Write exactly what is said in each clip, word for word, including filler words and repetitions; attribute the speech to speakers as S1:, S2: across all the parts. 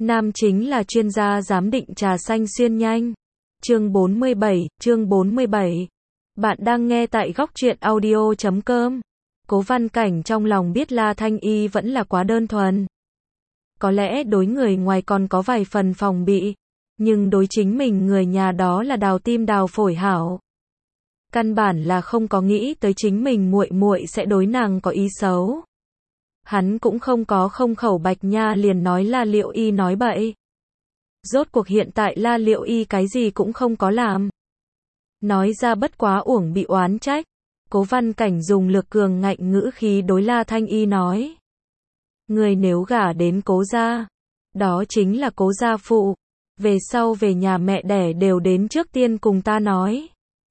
S1: Nam chính là chuyên gia giám định trà xanh xuyên nhanh. Chương bốn mươi bảy, chương bốn mươi bảy. Bạn đang nghe tại góc truyện audio chấm com. Cố Văn Cảnh trong lòng biết La Thanh Y vẫn là quá đơn thuần. Có lẽ đối người ngoài còn có vài phần phòng bị, nhưng đối chính mình người nhà đó là đào tim đào phổi hảo. Căn bản là không có nghĩ tới chính mình muội muội sẽ đối nàng có ý xấu. Hắn cũng không có không khẩu bạch nha liền nói La Liệu Y nói bậy. Rốt cuộc hiện tại La Liệu Y cái gì cũng không có làm. Nói ra bất quá uổng bị oán trách. Cố Văn Cảnh dùng lực cường ngạnh ngữ khí đối La Thanh Y nói. Người nếu gả đến Cố gia, đó chính là Cố gia phụ. Về sau về nhà mẹ đẻ đều đến trước tiên cùng ta nói.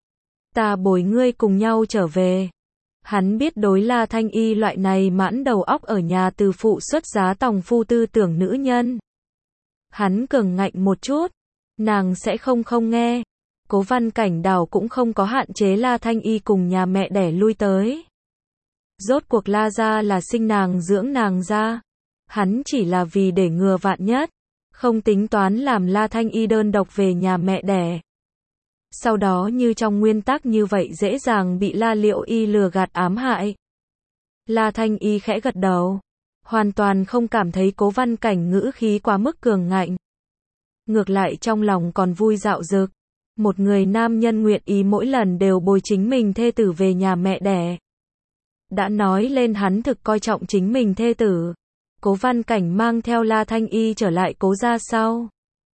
S1: Ta bồi ngươi cùng nhau trở về. Hắn biết đối La Thanh Y loại này mãn đầu óc ở nhà từ phụ xuất giá tòng phu tư tưởng nữ nhân. Hắn cường ngạnh một chút, nàng sẽ không không nghe. Cố Văn Cảnh đảo cũng không có hạn chế La Thanh Y cùng nhà mẹ đẻ lui tới. Rốt cuộc La gia là sinh nàng dưỡng nàng ra. Hắn chỉ là vì để ngừa vạn nhất, không tính toán làm La Thanh Y đơn độc về nhà mẹ đẻ. Sau đó như trong nguyên tắc như vậy dễ dàng bị La Liệu Y lừa gạt ám hại. La Thanh Y khẽ gật đầu, hoàn toàn không cảm thấy Cố Văn Cảnh ngữ khí quá mức cường ngạnh. Ngược lại trong lòng còn vui dạo dực. Một người nam nhân nguyện ý mỗi lần đều bồi chính mình thê tử về nhà mẹ đẻ. Đã nói lên hắn thực coi trọng chính mình thê tử. Cố Văn Cảnh mang theo La Thanh Y trở lại Cố gia sau.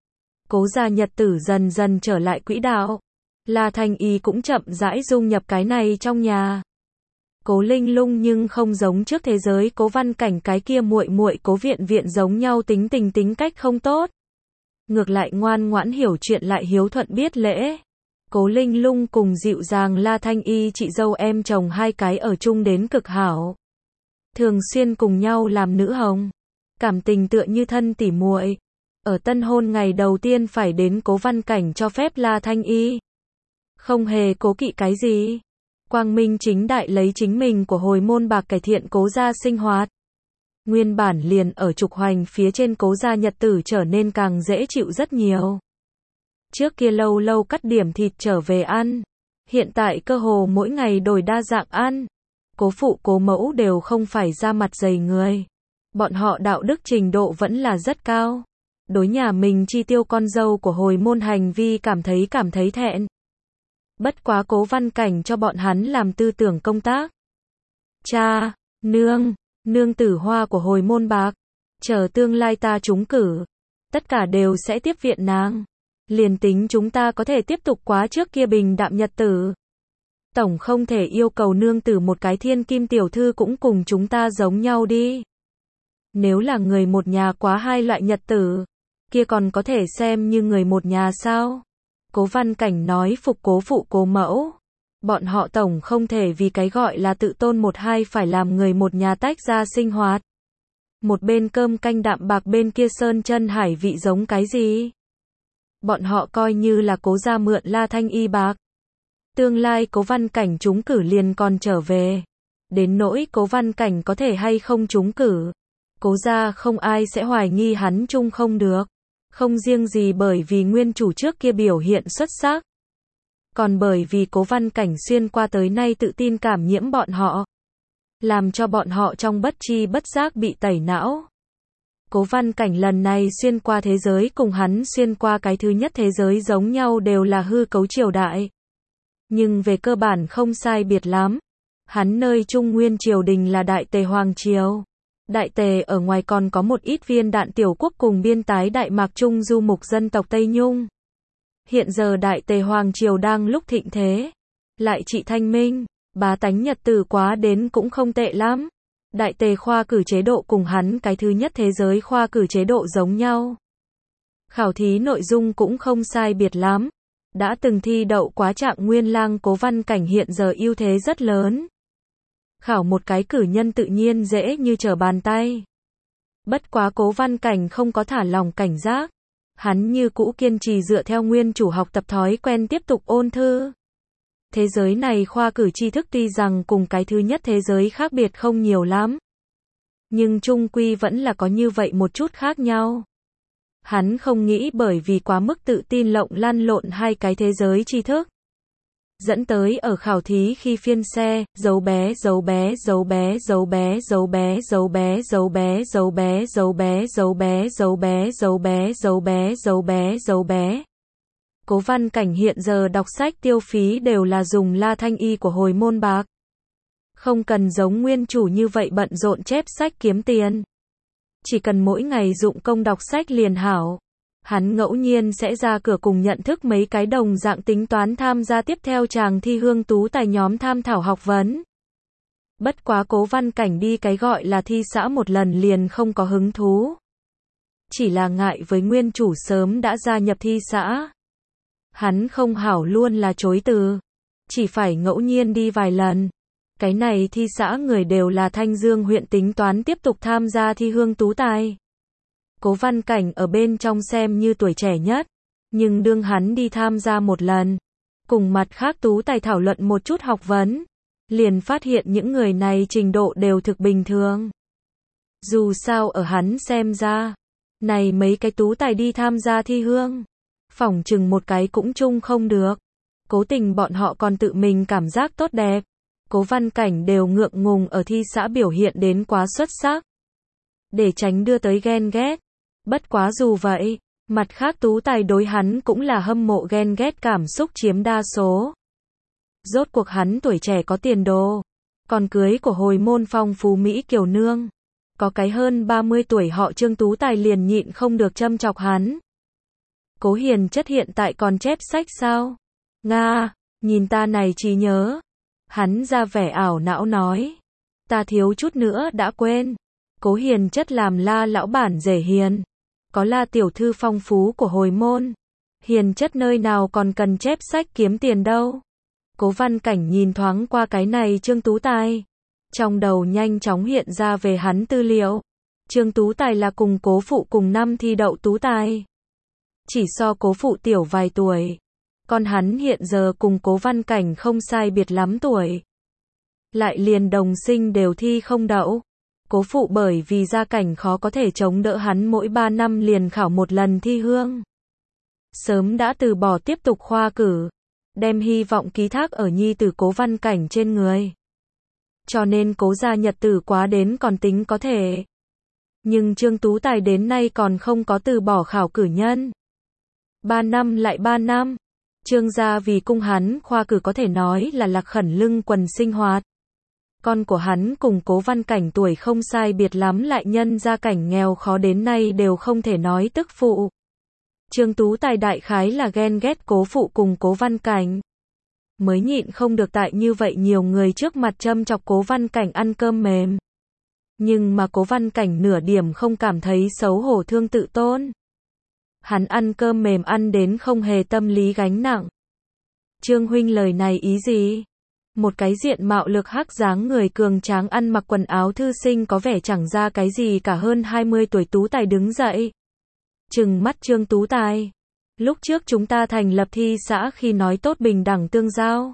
S1: Cố gia nhật tử dần dần trở lại quỹ đạo. La Thanh Y cũng chậm rãi dung nhập cái này trong nhà. Cố Linh Lung nhưng không giống trước thế giới Cố Văn Cảnh cái kia muội muội Cố Viện Viện giống nhau tính tình tính cách không tốt. Ngược lại ngoan ngoãn hiểu chuyện lại hiếu thuận biết lễ. Cố Linh Lung cùng dịu dàng La Thanh Y chị dâu em chồng hai cái ở chung đến cực hảo. Thường xuyên cùng nhau làm nữ hồng. Cảm tình tựa như thân tỉ muội. Ở tân hôn ngày đầu tiên phải đến Cố Văn Cảnh cho phép La Thanh Y. Không hề cố kỵ cái gì. Quang minh chính đại lấy chính mình của hồi môn bạc cải thiện Cố gia sinh hoạt. Nguyên bản liền ở trục hoành phía trên Cố gia nhật tử trở nên càng dễ chịu rất nhiều. Trước kia lâu lâu cắt điểm thịt trở về ăn. Hiện tại cơ hồ mỗi ngày đổi đa dạng ăn. Cố phụ cố mẫu đều không phải ra mặt dày người. Bọn họ đạo đức trình độ vẫn là rất cao. Đối nhà mình chi tiêu con dâu của hồi môn hành vi cảm thấy cảm thấy thẹn. Bất quá Cố Văn Cảnh cho bọn hắn làm tư tưởng công tác. Cha, nương, nương tử hoa của hồi môn bạc. Chờ tương lai ta trúng cử. Tất cả đều sẽ tiếp viện nàng. Liền tính chúng ta có thể tiếp tục quá trước kia bình đạm nhật tử. Tổng không thể yêu cầu nương tử một cái thiên kim tiểu thư cũng cùng chúng ta giống nhau đi. Nếu là người một nhà quá hai loại nhật tử, kia còn có thể xem như người một nhà sao? Cố Văn Cảnh nói phục cố phụ cố mẫu. Bọn họ tổng không thể vì cái gọi là tự tôn một hai phải làm người một nhà tách ra sinh hoạt. Một bên cơm canh đạm bạc bên kia sơn chân hải vị giống cái gì? Bọn họ coi như là Cố gia mượn La Thanh Y bạc. Tương lai Cố Văn Cảnh trúng cử liền còn trở về. Đến nỗi Cố Văn Cảnh có thể hay không trúng cử. Cố gia không ai sẽ hoài nghi hắn chung không được. Không riêng gì bởi vì nguyên chủ trước kia biểu hiện xuất sắc. Còn bởi vì Cố Văn Cảnh xuyên qua tới nay tự tin cảm nhiễm bọn họ. Làm cho bọn họ trong bất chi bất giác bị tẩy não. Cố Văn Cảnh lần này xuyên qua thế giới cùng hắn xuyên qua cái thứ nhất thế giới giống nhau đều là hư cấu triều đại. Nhưng về cơ bản không sai biệt lắm. Hắn nơi Trung Nguyên triều đình là Đại Tề Hoàng Triều. Đại Tề ở ngoài còn có một ít viên đạn tiểu quốc cùng biên tái Đại Mạc Trung du mục dân tộc Tây Nhung. Hiện giờ Đại Tề Hoàng Triều đang lúc thịnh thế. Lại trị thanh minh, bá tánh nhật tử quá đến cũng không tệ lắm. Đại Tề khoa cử chế độ cùng hắn cái thứ nhất thế giới khoa cử chế độ giống nhau. Khảo thí nội dung cũng không sai biệt lắm. Đã từng thi đậu quá trạng nguyên lang Cố Văn Cảnh hiện giờ ưu thế rất lớn. Khảo một cái cử nhân tự nhiên dễ như trở bàn tay. Bất quá Cố Văn Cảnh không có thả lòng cảnh giác. Hắn như cũ kiên trì dựa theo nguyên chủ học tập thói quen tiếp tục ôn thư. Thế giới này khoa cử tri thức tuy rằng cùng cái thứ nhất thế giới khác biệt không nhiều lắm. Nhưng chung quy vẫn là có như vậy một chút khác nhau. Hắn không nghĩ bởi vì quá mức tự tin lộng lăn lộn hai cái thế giới tri thức. Dẫn tới ở khảo thí khi phiên xe, dấu bé dấu bé dấu bé dấu bé dấu bé dấu bé dấu bé dấu bé dấu bé dấu bé dấu bé dấu bé dấu bé dấu bé dấu bé. Cố Văn Cảnh hiện giờ đọc sách tiêu phí đều là dùng La Thanh Y của hồi môn bạc. Không cần giống nguyên chủ như vậy bận rộn chép sách kiếm tiền. Chỉ cần mỗi ngày dụng công đọc sách liền hảo. Hắn ngẫu nhiên sẽ ra cửa cùng nhận thức mấy cái đồng dạng tính toán tham gia tiếp theo chàng thi hương tú tài nhóm tham thảo học vấn. Bất quá Cố Văn Cảnh đi cái gọi là thi xã một lần liền không có hứng thú. Chỉ là ngại với nguyên chủ sớm đã gia nhập thi xã. Hắn không hảo luôn là chối từ. Chỉ phải ngẫu nhiên đi vài lần. Cái này thi xã người đều là Thanh Dương huyện tính toán tiếp tục tham gia thi hương tú tài. Cố Văn Cảnh ở bên trong xem như tuổi trẻ nhất, nhưng đương hắn đi tham gia một lần, cùng mặt khác tú tài thảo luận một chút học vấn, liền phát hiện những người này trình độ đều thực bình thường. Dù sao ở hắn xem ra, này mấy cái tú tài đi tham gia thi hương, phỏng chừng một cái cũng chung không được. Cố Tình bọn họ còn tự mình cảm giác tốt đẹp. Cố Văn Cảnh đều ngượng ngùng ở thi xã biểu hiện đến quá xuất sắc, để tránh đưa tới ghen ghét. Bất quá dù vậy, mặt khác tú tài đối hắn cũng là hâm mộ ghen ghét cảm xúc chiếm đa số. Rốt cuộc hắn tuổi trẻ có tiền đồ, còn cưới của hồi môn phong phú Mỹ kiều nương. Có cái hơn ba mươi tuổi họ Trương tú tài liền nhịn không được châm chọc hắn. Cố Hiền Chất hiện tại còn chép sách sao? Nga, nhìn ta này trí nhớ. Hắn ra vẻ ảo não nói. Ta thiếu chút nữa đã quên. Cố Hiền Chất làm La lão bản rể hiền. Có La tiểu thư phong phú của hồi môn. Hiền Chất nơi nào còn cần chép sách kiếm tiền đâu. Cố Văn Cảnh nhìn thoáng qua cái này Trương tú tài. Trong đầu nhanh chóng hiện ra về hắn tư liệu. Trương tú tài là cùng cố phụ cùng năm thi đậu tú tài. Chỉ so cố phụ tiểu vài tuổi. Còn hắn hiện giờ cùng Cố Văn Cảnh không sai biệt lắm tuổi. Lại liền đồng sinh đều thi không đậu. Cố phụ bởi vì gia cảnh khó có thể chống đỡ hắn mỗi ba năm liền khảo một lần thi hương. Sớm đã từ bỏ tiếp tục khoa cử. Đem hy vọng ký thác ở nhi tử Cố Văn Cảnh trên người. Cho nên Cố gia nhật tử quá đến còn tính có thể. Nhưng Trương tú tài đến nay còn không có từ bỏ khảo cử nhân. Ba năm lại ba năm. Trương gia vì cung hắn khoa cử có thể nói là lạc khẩn lưng quần sinh hoạt. Con của hắn cùng Cố Văn Cảnh tuổi không sai biệt lắm lại nhân gia cảnh nghèo khó đến nay đều không thể nói tức phụ. Trương tú tài đại khái là ghen ghét cố phụ cùng Cố Văn Cảnh. Mới nhịn không được tại như vậy nhiều người trước mặt châm chọc Cố Văn Cảnh ăn cơm mềm. Nhưng mà Cố Văn Cảnh nửa điểm không cảm thấy xấu hổ thương tự tôn. Hắn ăn cơm mềm ăn đến không hề tâm lý gánh nặng. Trương huynh lời này ý gì? Một cái diện mạo lực hắc dáng người cường tráng ăn mặc quần áo thư sinh có vẻ chẳng ra cái gì cả hơn hai mươi tuổi tú tài đứng dậy. Trừng mắt Trương tú tài. Lúc trước chúng ta thành lập thi xã khi nói tốt bình đẳng tương giao.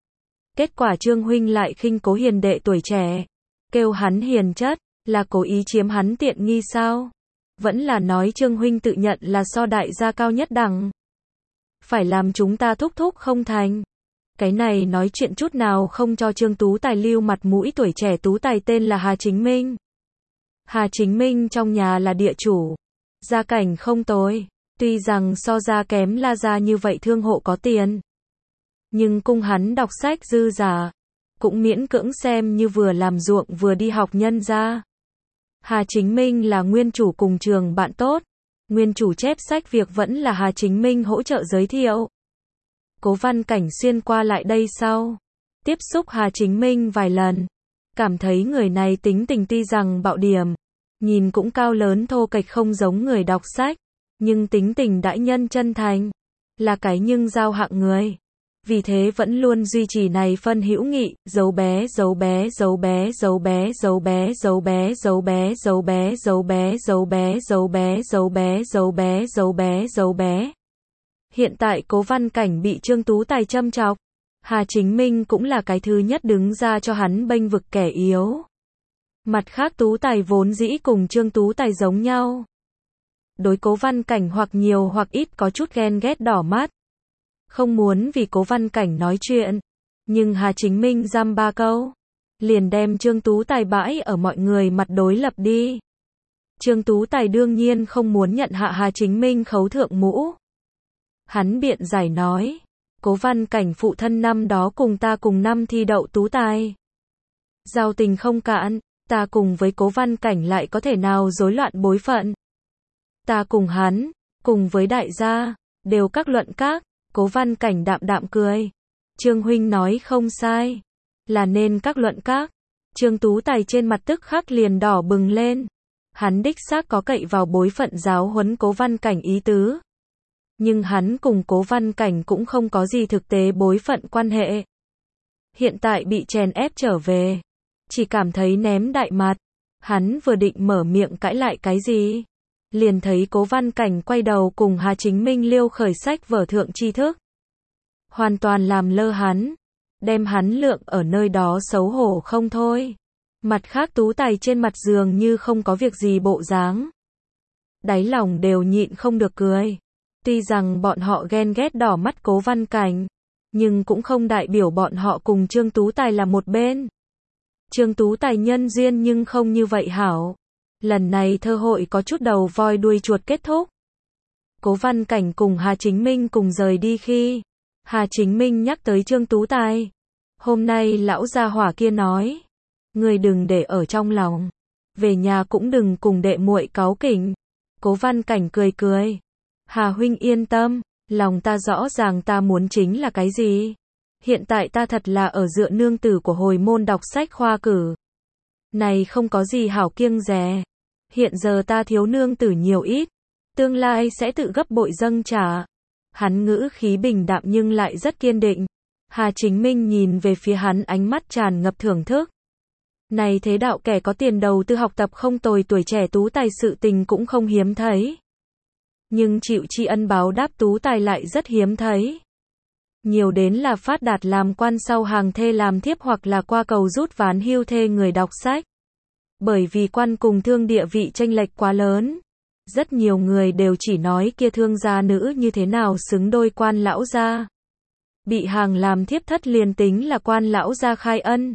S1: Kết quả Trương huynh lại khinh Cố hiền đệ tuổi trẻ. Kêu hắn hiền chất, là cố ý chiếm hắn tiện nghi sao? Vẫn là nói Trương huynh tự nhận là so đại gia cao nhất đẳng. Phải làm chúng ta thúc thúc không thành. Cái này nói chuyện chút nào không cho Trương tú tài lưu mặt mũi. Tuổi trẻ tú tài tên là Hà Chính Minh. Hà Chính Minh trong nhà là địa chủ. Gia cảnh không tồi. Tuy rằng so ra kém La gia như vậy thương hộ có tiền. Nhưng cung hắn đọc sách dư giả. Cũng miễn cưỡng xem như vừa làm ruộng vừa đi học nhân gia. Hà Chính Minh là nguyên chủ cùng trường bạn tốt. Nguyên chủ chép sách việc vẫn là Hà Chính Minh hỗ trợ giới thiệu. Cố Văn Cảnh xuyên qua lại đây sau. Tiếp xúc Hà Chính Minh vài lần. Cảm thấy người này tính tình tuy rằng bạo điểm. Nhìn cũng cao lớn thô kệch không giống người đọc sách. Nhưng tính tình đãi nhân chân thành. Là cái nhưng giao hạng người. Vì thế vẫn luôn duy trì này phân hữu nghị, dấu bé dấu bé dấu bé dấu bé dấu bé dấu bé dấu bé dấu bé dấu bé dấu bé dấu bé dấu bé dấu bé dấu bé dấu bé. Hiện tại Cố Văn Cảnh bị Trương tú tài châm chọc. Hà Chính Minh cũng là cái thứ nhất đứng ra cho hắn bênh vực kẻ yếu. Mặt khác tú tài vốn dĩ cùng Trương tú tài giống nhau. đối Cố Văn Cảnh hoặc nhiều hoặc ít có chút ghen ghét đỏ mắt. Không muốn vì Cố Văn Cảnh nói chuyện, nhưng Hà Chính Minh giam ba câu, liền đem Trương Tú Tài bãi ở mọi người mặt đối lập đi. Trương Tú Tài đương nhiên không muốn nhận hạ Hà Chính Minh khấu thượng mũ. Hắn biện giải nói, Cố Văn Cảnh phụ thân năm đó cùng ta cùng năm thi đậu tú tài. Giao tình không cạn, ta cùng với Cố Văn Cảnh lại có thể nào rối loạn bối phận. Ta cùng hắn, cùng với đại gia, đều các luận các. Cố Văn Cảnh đạm đạm cười. Trương huynh nói không sai, là nên các luận các. Trương Tú Tài trên mặt tức khắc liền đỏ bừng lên. Hắn đích xác có cậy vào bối phận giáo huấn Cố Văn Cảnh ý tứ. Nhưng hắn cùng Cố Văn Cảnh cũng không có gì thực tế bối phận quan hệ. Hiện tại bị chèn ép trở về, chỉ cảm thấy ném đại mặt. Hắn vừa định mở miệng cãi lại cái gì, liền thấy Cố Văn Cảnh quay đầu cùng Hà Chính Minh liêu khởi sách vở thượng tri thức. Hoàn toàn làm lơ hắn, đem hắn lượng ở nơi đó xấu hổ không thôi. Mặt khác Tú Tài trên mặt dường như không có việc gì bộ dáng. Đáy lòng đều nhịn không được cười. Tuy rằng bọn họ ghen ghét đỏ mắt Cố Văn Cảnh, nhưng cũng không đại biểu bọn họ cùng Trương Tú Tài là một bên. Trương Tú Tài nhân duyên nhưng không như vậy hảo. Lần này thơ hội có chút đầu voi đuôi chuột kết thúc. Cố Văn Cảnh cùng Hà Chính Minh cùng rời đi khi, Hà Chính Minh nhắc tới Trương Tú Tài. Hôm nay lão gia hỏa kia nói, người đừng để ở trong lòng, về nhà cũng đừng cùng đệ muội cáu kỉnh. Cố Văn Cảnh cười cười. Hà huynh yên tâm, lòng ta rõ ràng ta muốn chính là cái gì. Hiện tại ta thật là ở dựa nương tử của hồi môn đọc sách khoa cử. Này không có gì hảo kiêng dè. Hiện giờ ta thiếu nương tử nhiều ít, tương lai sẽ tự gấp bội dâng trả. Hắn ngữ khí bình đạm nhưng lại rất kiên định. Hà Chính Minh nhìn về phía hắn ánh mắt tràn ngập thưởng thức. Này thế đạo kẻ có tiền đầu tư học tập không tồi, tuổi trẻ tú tài sự tình cũng không hiếm thấy. Nhưng chịu tri ân báo đáp tú tài lại rất hiếm thấy. Nhiều đến là phát đạt làm quan sau hàng thê làm thiếp hoặc là qua cầu rút ván hưu thê người đọc sách. Bởi vì quan cùng thương địa vị chênh lệch quá lớn. Rất nhiều người đều chỉ nói kia thương gia nữ như thế nào xứng đôi quan lão gia. Bị hàng làm thiếp thất liền tính là quan lão gia khai ân.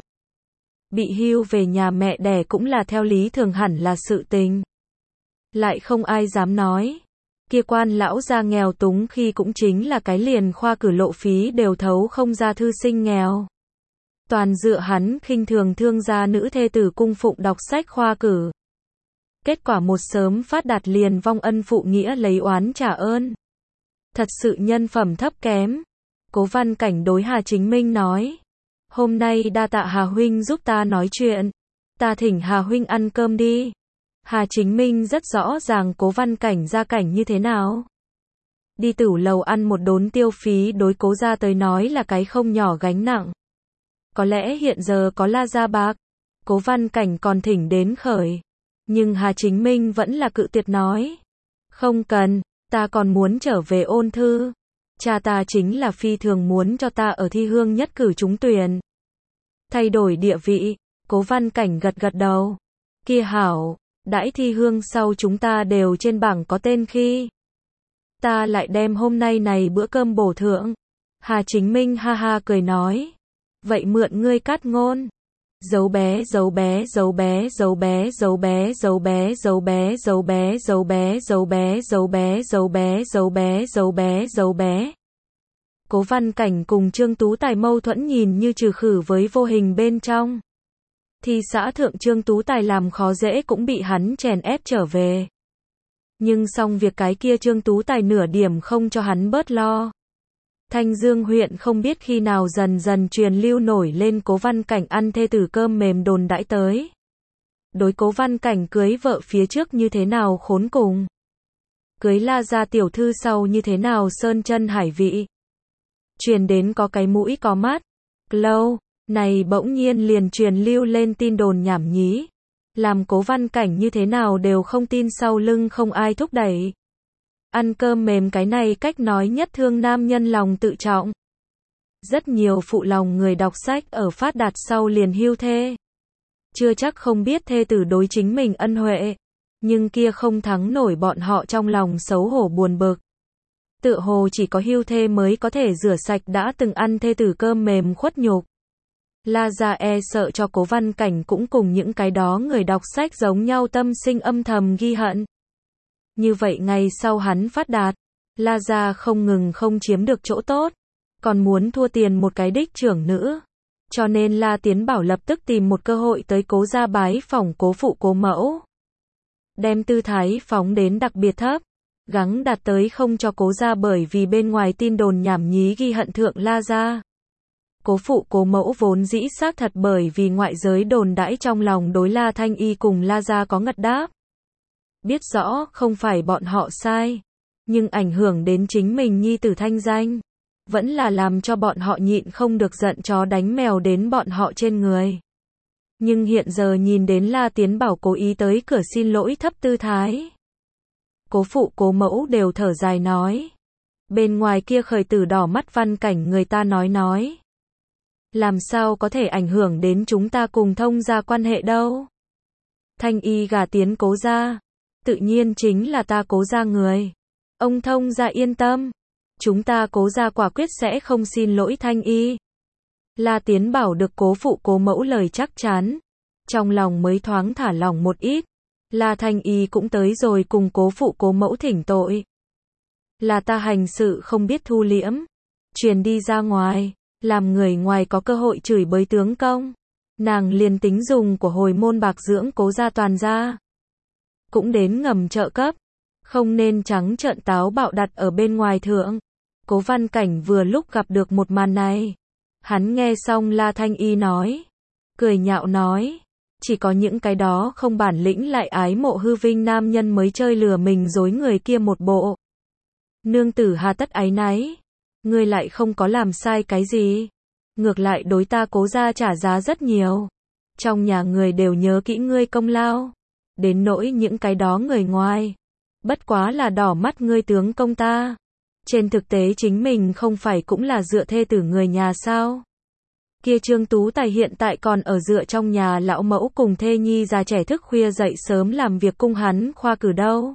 S1: Bị hưu về nhà mẹ đẻ cũng là theo lý thường hẳn là sự tình. Lại không ai dám nói. Kia quan lão gia nghèo túng khi cũng chính là cái liền khoa cử lộ phí đều thấu không ra thư sinh nghèo. Toàn dựa hắn khinh thường thương gia nữ thê tử cung phụng đọc sách khoa cử. Kết quả một sớm phát đạt liền vong ân phụ nghĩa lấy oán trả ơn. Thật sự nhân phẩm thấp kém. Cố Văn Cảnh đối Hà Chính Minh nói. Hôm nay đa tạ Hà huynh giúp ta nói chuyện. Ta thỉnh Hà huynh ăn cơm đi. Hà Chính Minh rất rõ ràng Cố Văn Cảnh gia cảnh như thế nào. Đi tửu lầu ăn một đốn tiêu phí đối Cố gia tới nói là cái không nhỏ gánh nặng. Có lẽ hiện giờ có la gia bạc, Cố Văn Cảnh còn thỉnh đến khởi. Nhưng Hà Chính Minh vẫn là cự tuyệt nói. Không cần, ta còn muốn trở về ôn thư. Cha ta chính là phi thường muốn cho ta ở thi hương nhất cử trúng tuyển. Thay đổi địa vị, Cố Văn Cảnh gật gật đầu. Kia hảo, đãi thi hương sau chúng ta đều trên bảng có tên khi. Ta lại đem hôm nay này bữa cơm bổ thượng. Hà Chính Minh ha ha cười nói. Vậy mượn ngươi cát ngôn. Dấu bé dấu bé dấu bé dấu bé dấu bé dấu bé dấu bé dấu bé dấu bé dấu bé dấu bé dấu bé dấu bé dấu bé dấu bé. Cố Văn Cảnh cùng Trương Tú Tài mâu thuẫn nhìn như trừ khử với vô hình bên trong. Thì xã thượng Trương Tú Tài làm khó dễ cũng bị hắn chèn ép trở về. Nhưng xong việc cái kia Trương Tú Tài nửa điểm không cho hắn bớt lo. Thanh Dương huyện không biết khi nào dần dần truyền lưu nổi lên Cố Văn Cảnh ăn thê tử cơm mềm đồn đãi tới. Đối Cố Văn Cảnh cưới vợ phía trước như thế nào khốn cùng. Cưới la gia tiểu thư sau như thế nào sơn chân hải vị. Truyền đến có cái mũi có mắt. Lâu, này bỗng nhiên liền truyền lưu lên tin đồn nhảm nhí. Làm Cố Văn Cảnh như thế nào đều không tin sau lưng không ai thúc đẩy. Ăn cơm mềm cái này cách nói nhất thương nam nhân lòng tự trọng. Rất nhiều phụ lòng người đọc sách ở phát đạt sau liền hưu thê. Chưa chắc không biết thê tử đối chính mình ân huệ. Nhưng kia không thắng nổi bọn họ trong lòng xấu hổ buồn bực. Tựa hồ chỉ có hưu thê mới có thể rửa sạch đã từng ăn thê tử cơm mềm khuất nhục. La Gia e sợ cho Cố Văn Cảnh cũng cùng những cái đó người đọc sách giống nhau tâm sinh âm thầm ghi hận. Như vậy ngày sau hắn phát đạt, La Gia không ngừng không chiếm được chỗ tốt, còn muốn thua tiền một cái đích trưởng nữ. Cho nên La Tiến Bảo lập tức tìm một cơ hội tới Cố gia bái phỏng Cố phụ Cố mẫu. Đem tư thái phóng đến đặc biệt thấp, gắng đạt tới không cho Cố gia bởi vì bên ngoài tin đồn nhảm nhí ghi hận thượng La Gia. Cố phụ Cố mẫu vốn dĩ xác thật bởi vì ngoại giới đồn đãi trong lòng đối La Thanh Y cùng La Gia có ngật đáp. Biết rõ không phải bọn họ sai, nhưng ảnh hưởng đến chính mình nhi tử thanh danh, vẫn là làm cho bọn họ nhịn không được giận chó đánh mèo đến bọn họ trên người. Nhưng hiện giờ nhìn đến La Tiến Bảo cố ý tới cửa xin lỗi thấp tư thái. Cố phụ Cố mẫu đều thở dài nói. Bên ngoài kia khởi tử đỏ mắt Văn Cảnh người ta nói nói. Làm sao có thể ảnh hưởng đến chúng ta cùng Thông gia quan hệ đâu. Thanh Y gả tiến Cố gia, tự nhiên chính là ta Cố gia người. Ông Thông gia yên tâm, chúng ta Cố gia quả quyết sẽ không xin lỗi Thanh Y. La Tiến Bảo được Cố phụ Cố mẫu lời chắc chắn, trong lòng mới thoáng thả lỏng một ít. La Thanh Y cũng tới rồi cùng Cố phụ Cố mẫu thỉnh tội. Là ta hành sự không biết thu liễm, truyền đi ra ngoài, làm người ngoài có cơ hội chửi bới tướng công. Nàng liền tính dùng của hồi môn bạc dưỡng Cố gia toàn gia, cũng đến ngầm trợ cấp, không nên trắng trợn táo bạo đặt ở bên ngoài thượng. Cố Văn Cảnh vừa lúc gặp được một màn này. Hắn nghe xong La Thanh Y nói, cười nhạo nói, chỉ có những cái đó không bản lĩnh lại ái mộ hư vinh nam nhân mới chơi lừa mình dối người kia một bộ. Nương tử hà tất áy náy, ngươi lại không có làm sai cái gì, ngược lại đối ta Cố gia trả giá rất nhiều. Trong nhà người đều nhớ kỹ ngươi công lao, đến nỗi những cái đó người ngoài, bất quá là đỏ mắt ngươi tướng công ta. Trên thực tế chính mình không phải cũng là dựa thê tử người nhà sao? Kia Trương Tú Tài hiện tại còn ở dựa trong nhà lão mẫu cùng thê nhi già trẻ thức khuya dậy sớm làm việc cung hắn khoa cử đâu.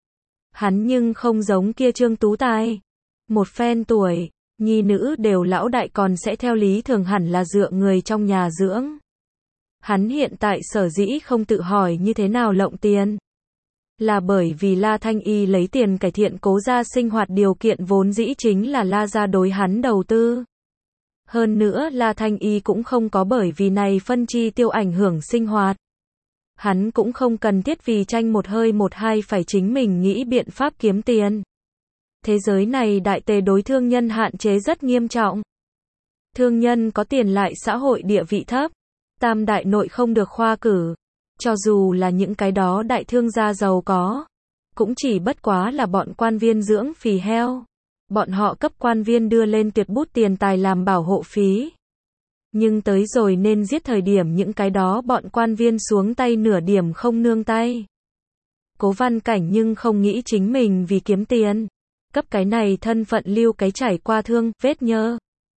S1: Hắn nhưng không giống kia Trương Tú Tài. Một phen tuổi, nhi nữ đều lão đại còn sẽ theo lý thường hẳn là dựa người trong nhà dưỡng. Hắn hiện tại sở dĩ không tự hỏi như thế nào lộng tiền. Là bởi vì La Thanh Y lấy tiền cải thiện Cố gia sinh hoạt điều kiện vốn dĩ chính là La gia đối hắn đầu tư. Hơn nữa La Thanh Y cũng không có bởi vì này phân chi tiêu ảnh hưởng sinh hoạt. Hắn cũng không cần thiết vì tranh một hơi một hai phải chính mình nghĩ biện pháp kiếm tiền. Thế giới này đại tề đối thương nhân hạn chế rất nghiêm trọng. Thương nhân có tiền lại xã hội địa vị thấp, tam đại nội không được khoa cử. Cho dù là những cái đó đại thương gia giàu có, cũng chỉ bất quá là bọn quan viên dưỡng phì heo. Bọn họ cấp quan viên đưa lên tuyệt bút tiền tài làm bảo hộ phí. Nhưng tới rồi nên giết thời điểm những cái đó bọn quan viên xuống tay nửa điểm không nương tay. Cố Văn Cảnh nhưng không nghĩ chính mình vì kiếm tiền, cấp cái này thân phận lưu cái trải qua thương, vết nhơ.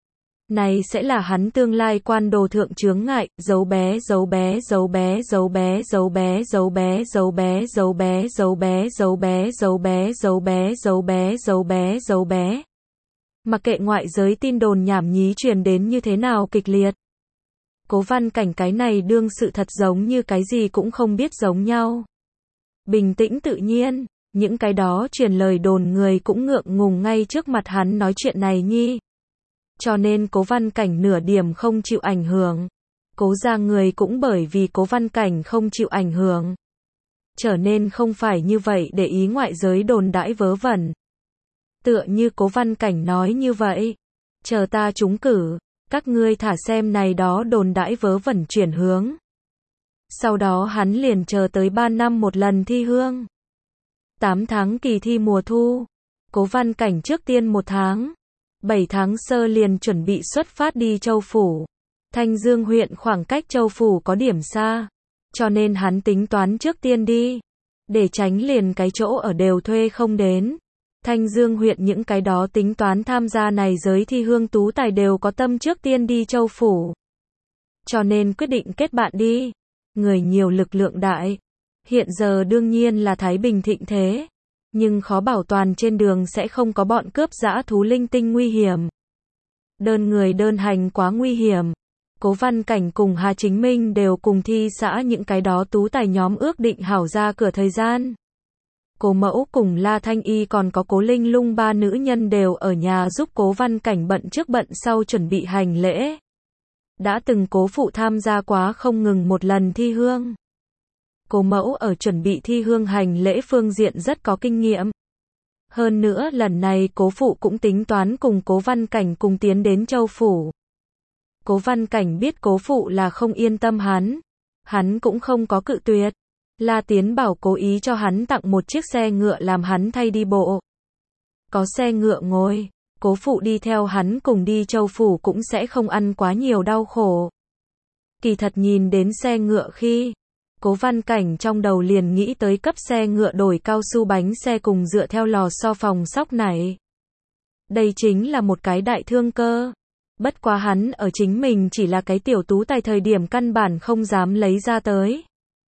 S1: Này sẽ là hắn tương lai quan đồ thượng chướng ngại, giấu bé giấu bé giấu bé giấu bé giấu bé giấu bé giấu bé giấu bé giấu bé giấu bé giấu bé giấu bé giấu bé giấu bé giấu bé. Mặc kệ ngoại giới tin đồn nhảm nhí truyền đến như thế nào kịch liệt, Cố Văn Cảnh cái này đương sự thật giống như cái gì cũng không biết giống nhau. Bình tĩnh tự nhiên, những cái đó truyền lời đồn người cũng ngượng ngùng ngay trước mặt hắn nói chuyện này nhi. Cho nên Cố Văn Cảnh nửa điểm không chịu ảnh hưởng. Cố gia người cũng bởi vì Cố Văn Cảnh không chịu ảnh hưởng, trở nên không phải như vậy để ý ngoại giới đồn đãi vớ vẩn. Tựa như Cố Văn Cảnh nói như vậy, chờ ta trúng cử, các ngươi thả xem này đó đồn đãi vớ vẩn chuyển hướng. Sau đó hắn liền chờ tới ba năm một lần thi hương. tám tháng kỳ thi mùa thu, Cố Văn Cảnh trước tiên một tháng. bảy tháng sơ liền chuẩn bị xuất phát đi Châu Phủ. Thanh Dương huyện khoảng cách Châu Phủ có điểm xa, cho nên hắn tính toán trước tiên đi, để tránh liền cái chỗ ở đều thuê không đến. Thanh Dương huyện những cái đó tính toán tham gia này giới thi hương tú tài đều có tâm trước tiên đi Châu Phủ. Cho nên quyết định kết bạn đi. Người nhiều lực lượng đại. Hiện giờ đương nhiên là thái bình thịnh thế, nhưng khó bảo toàn trên đường sẽ không có bọn cướp dã thú linh tinh nguy hiểm. Đơn người đơn hành quá nguy hiểm. Cố Văn Cảnh cùng Hà Chính Minh đều cùng thi xã những cái đó tú tài nhóm ước định hảo ra cửa thời gian. Cố Mẫu cùng La Thanh Y còn có Cố Linh Lung ba nữ nhân đều ở nhà giúp Cố Văn Cảnh bận trước bận sau chuẩn bị hành lễ. Đã từng Cố phụ tham gia quá không ngừng một lần thi hương. Cố Mẫu ở chuẩn bị thi hương hành lễ phương diện rất có kinh nghiệm. Hơn nữa lần này Cố phụ cũng tính toán cùng Cố Văn Cảnh cùng tiến đến Châu phủ. Cố Văn Cảnh biết Cố phụ là không yên tâm hắn, hắn cũng không có cự tuyệt. La Tiến Bảo cố ý cho hắn tặng một chiếc xe ngựa làm hắn thay đi bộ. Có xe ngựa ngồi, Cố phụ đi theo hắn cùng đi Châu phủ cũng sẽ không ăn quá nhiều đau khổ. Kỳ thật nhìn đến xe ngựa khi, Cố Văn Cảnh trong đầu liền nghĩ tới cấp xe ngựa đổi cao su bánh xe cùng dựa theo lò xo phòng sóc này. Đây chính là một cái đại thương cơ. Bất quá hắn ở chính mình chỉ là cái tiểu tú tài thời điểm căn bản không dám lấy ra tới.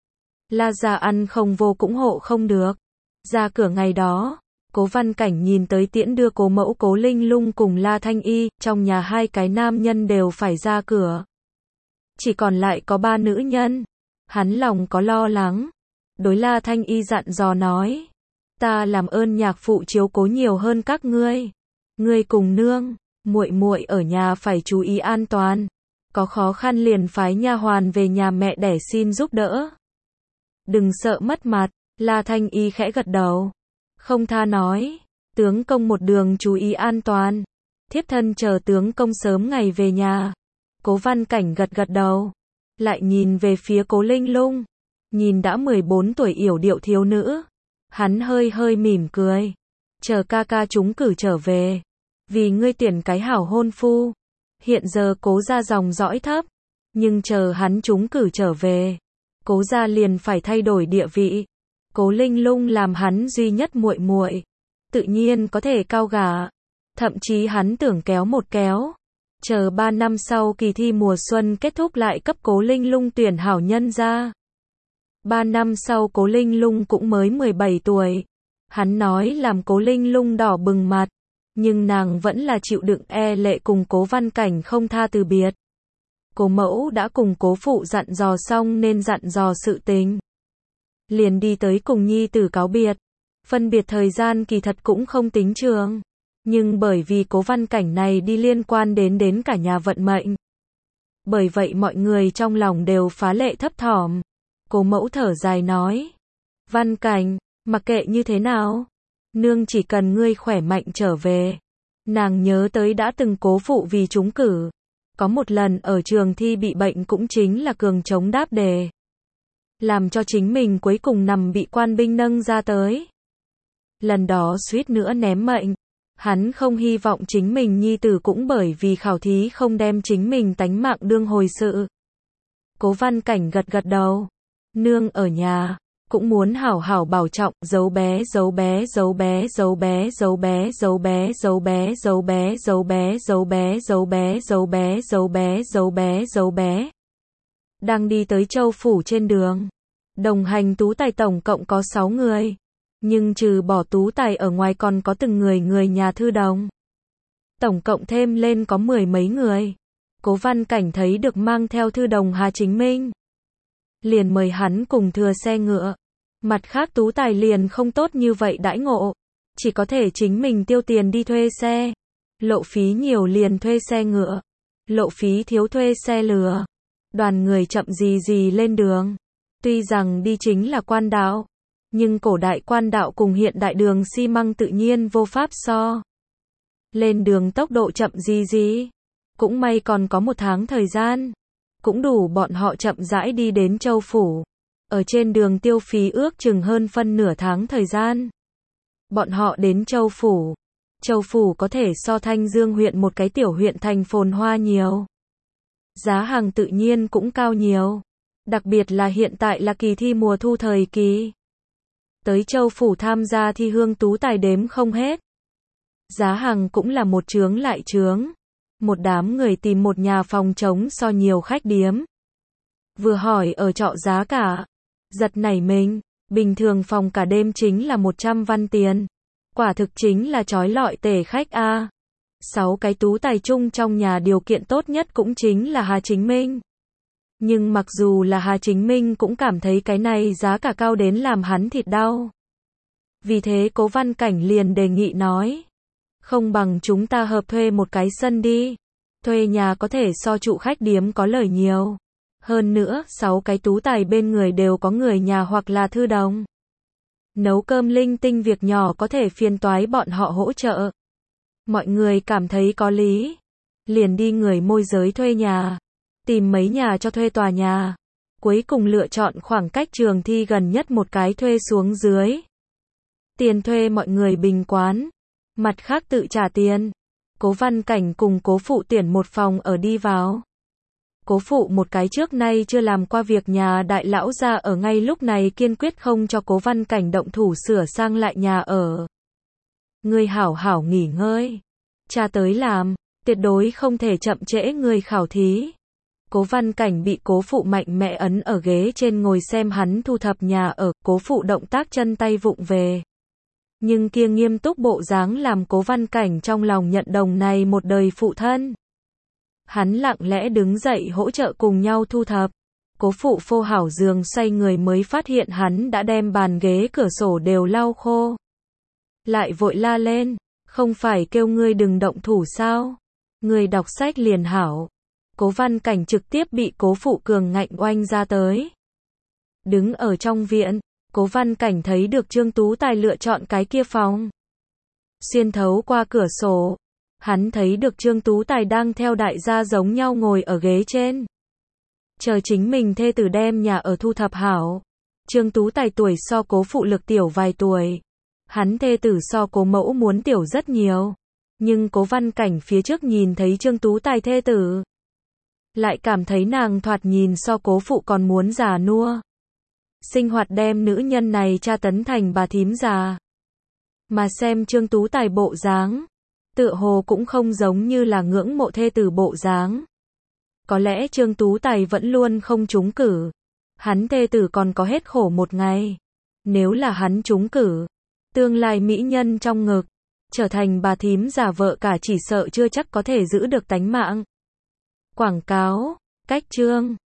S1: La gia ăn không vô cũng hộ không được. Ra cửa ngày đó, Cố Văn Cảnh nhìn tới tiễn đưa Cố Mẫu Cố Linh Lung cùng La Thanh Y, trong nhà hai cái nam nhân đều phải ra cửa. Chỉ còn lại có ba nữ nhân. Hắn lòng có lo lắng. Đối La Thanh Y dặn dò nói. Ta làm ơn nhạc phụ chiếu cố nhiều hơn các ngươi. Ngươi cùng nương, muội muội ở nhà phải chú ý an toàn. Có khó khăn liền phái nha hoàn về nhà mẹ đẻ xin giúp đỡ. Đừng sợ mất mặt, La Thanh Y khẽ gật đầu. Không tha nói. Tướng công một đường chú ý an toàn. Thiếp thân chờ tướng công sớm ngày về nhà. Cố Văn Cảnh gật gật đầu. Lại nhìn về phía Cố Linh Lung. Nhìn đã mười bốn tuổi yểu điệu thiếu nữ. Hắn hơi hơi mỉm cười. Chờ ca ca chúng cử trở về. Vì ngươi tuyển cái hảo hôn phu. Hiện giờ Cố gia dòng dõi thấp. Nhưng chờ hắn chúng cử trở về. Cố gia liền phải thay đổi địa vị. Cố Linh Lung làm hắn duy nhất muội muội. Tự nhiên có thể cao gả. Thậm chí hắn tưởng kéo một kéo. Chờ ba năm sau kỳ thi mùa xuân kết thúc lại cấp Cố Linh Lung tuyển hảo nhân ra. Ba năm sau Cố Linh Lung cũng mới mười bảy tuổi. Hắn nói làm Cố Linh Lung đỏ bừng mặt. Nhưng nàng vẫn là chịu đựng e lệ cùng Cố Văn Cảnh không tha từ biệt. Cố Mẫu đã cùng Cố phụ dặn dò xong nên dặn dò sự tình. Liền đi tới cùng nhi tử cáo biệt. Phân biệt thời gian kỳ thật cũng không tính trường. Nhưng bởi vì Cố Văn Cảnh này đi liên quan đến đến cả nhà vận mệnh. Bởi vậy mọi người trong lòng đều phá lệ thấp thỏm. Cố Mẫu thở dài nói. Văn Cảnh, mặc kệ như thế nào. Nương chỉ cần ngươi khỏe mạnh trở về. Nàng nhớ tới đã từng Cố phụ vì trúng cử. Có một lần ở trường thi bị bệnh cũng chính là cường chống đáp đề. Làm cho chính mình cuối cùng nằm bị quan binh nâng ra tới. Lần đó suýt nữa ném mệnh. Hắn không hy vọng chính mình nhi tử cũng bởi vì khảo thí không đem chính mình tánh mạng đương hồi sự. Cố Văn Cảnh gật gật đầu. Nương ở nhà, cũng muốn hảo hảo bảo trọng, giấu bé giấu bé giấu bé giấu bé giấu bé giấu bé giấu bé giấu bé giấu bé giấu bé giấu bé giấu bé giấu bé giấu bé giấu bé. Đang đi tới Châu phủ trên đường. Đồng hành tú tài tổng cộng có sáu người. Nhưng trừ bỏ tú tài ở ngoài còn có từng người người nhà thư đồng. Tổng cộng thêm lên có mười mấy người. Cố Văn Cảnh thấy được mang theo thư đồng Hà Chính Minh. Liền mời hắn cùng thừa xe ngựa. Mặt khác tú tài liền không tốt như vậy đãi ngộ. Chỉ có thể chính mình tiêu tiền đi thuê xe. Lộ phí nhiều liền thuê xe ngựa. Lộ phí thiếu thuê xe lừa. Đoàn người chậm gì gì lên đường. Tuy rằng đi chính là quan đạo. Nhưng cổ đại quan đạo cùng hiện đại đường xi măng tự nhiên vô pháp so. Lên đường tốc độ chậm gì gì. Cũng may còn có một tháng thời gian. Cũng đủ bọn họ chậm rãi đi đến Châu phủ. Ở trên đường tiêu phí ước chừng hơn phân nửa tháng thời gian. Bọn họ đến Châu phủ. Châu phủ có thể so Thanh Dương huyện một cái tiểu huyện thành phồn hoa nhiều. Giá hàng tự nhiên cũng cao nhiều. Đặc biệt là hiện tại là kỳ thi mùa thu thời kỳ. Tới Châu phủ tham gia thi hương tú tài đếm không hết. Giá hàng cũng là một chướng lại chướng. Một đám người tìm một nhà phòng trống so nhiều khách điếm. Vừa hỏi ở trọ giá cả. giật nảy mình, bình thường phòng cả đêm chính là một trăm văn tiền. Quả thực chính là trói lọi tể khách a. Sáu cái tú tài chung trong nhà điều kiện tốt nhất cũng chính là Hà Chính Minh. Nhưng mặc dù là Hà Chính Minh cũng cảm thấy cái này giá cả cao đến làm hắn thịt đau. Vì thế Cố Văn Cảnh liền đề nghị nói, không bằng chúng ta hợp thuê một cái sân đi. Thuê nhà có thể so trụ khách điếm có lời nhiều. Hơn nữa, sáu cái tú tài bên người đều có người nhà hoặc là thư đồng. Nấu cơm linh tinh việc nhỏ có thể phiền toái bọn họ hỗ trợ. Mọi người cảm thấy có lý. Liền đi người môi giới thuê nhà. Tìm mấy nhà cho thuê tòa nhà. Cuối cùng lựa chọn khoảng cách trường thi gần nhất một cái thuê xuống dưới. Tiền thuê mọi người bình quán. Mặt khác tự trả tiền. Cố Văn Cảnh cùng Cố Phụ tuyển một phòng ở đi vào. Cố Phụ một cái trước nay chưa làm qua việc nhà đại lão gia ở ngay lúc này kiên quyết không cho Cố Văn Cảnh động thủ sửa sang lại nhà ở. Ngươi hảo hảo nghỉ ngơi. Cha tới làm, tuyệt đối không thể chậm trễ người khảo thí. Cố Văn Cảnh bị Cố Phụ mạnh mẽ ấn ở ghế trên ngồi xem hắn thu thập nhà ở, Cố Phụ động tác chân tay vụng về. Nhưng kia nghiêm túc bộ dáng làm Cố Văn Cảnh trong lòng nhận đồng này một đời phụ thân. Hắn lặng lẽ đứng dậy hỗ trợ cùng nhau thu thập. Cố Phụ phô hảo giường xoay người mới phát hiện hắn đã đem bàn ghế cửa sổ đều lau khô. Lại vội la lên, không phải kêu ngươi đừng động thủ sao? Ngươi đọc sách liền hảo. Cố Văn Cảnh trực tiếp bị Cố Phụ cường ngạnh oanh ra tới. Đứng ở trong viện, Cố Văn Cảnh thấy được Trương Tú Tài lựa chọn cái kia phòng. Xuyên thấu qua cửa sổ, hắn thấy được Trương Tú Tài đang theo đại gia giống nhau ngồi ở ghế trên. Chờ chính mình thê tử đem nhà ở thu thập hảo. Trương Tú Tài tuổi so Cố Phụ lực tiểu vài tuổi. Hắn thê tử so Cố Mẫu muốn tiểu rất nhiều. Nhưng Cố Văn Cảnh phía trước nhìn thấy Trương Tú Tài thê tử. Lại cảm thấy nàng thoạt nhìn so Cố Phụ còn muốn già nua. Sinh hoạt đem nữ nhân này tra tấn thành bà thím già. Mà xem Trương Tú Tài bộ dáng, tựa hồ cũng không giống như là ngưỡng mộ thê tử bộ dáng. Có lẽ Trương Tú Tài vẫn luôn không trúng cử. Hắn thê tử còn có hết khổ một ngày. Nếu là hắn trúng cử, tương lai mỹ nhân trong ngực, trở thành bà thím già vợ cả chỉ sợ chưa chắc có thể giữ được tánh mạng. Quảng cáo, cách chương